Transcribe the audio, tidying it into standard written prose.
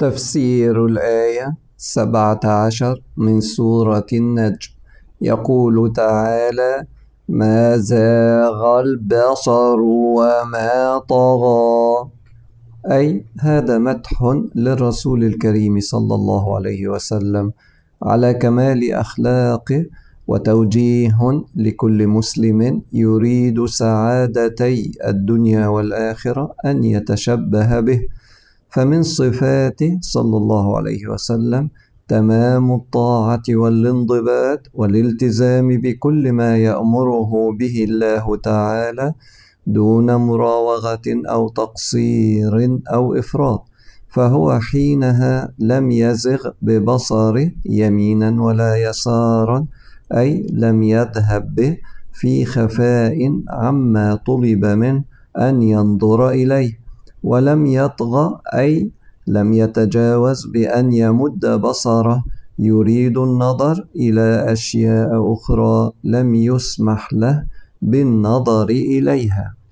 تفسير الآية 17 من سورة النجم. يقول تعالى: ما زاغ البصر وما طغى، أي هذا مدح للرسول الكريم صلى الله عليه وسلم على كمال أخلاقه، وتوجيه لكل مسلم يريد سعادتي الدنيا والآخرة أن يتشبه به. فمن صفاته صلى الله عليه وسلم تمام الطاعة والانضباط والالتزام بكل ما يأمره به الله تعالى دون مراوغة أو تقصير أو إفراط، فهو حينها لم يزغ ببصره يمينا ولا يسارا، أي لم يذهب به في خفاء عما طلب منه أن ينظر إليه، ولم يطغى أي لم يتجاوز بأن يمد بصره يريد النظر إلى أشياء أخرى لم يسمح له بالنظر إليها.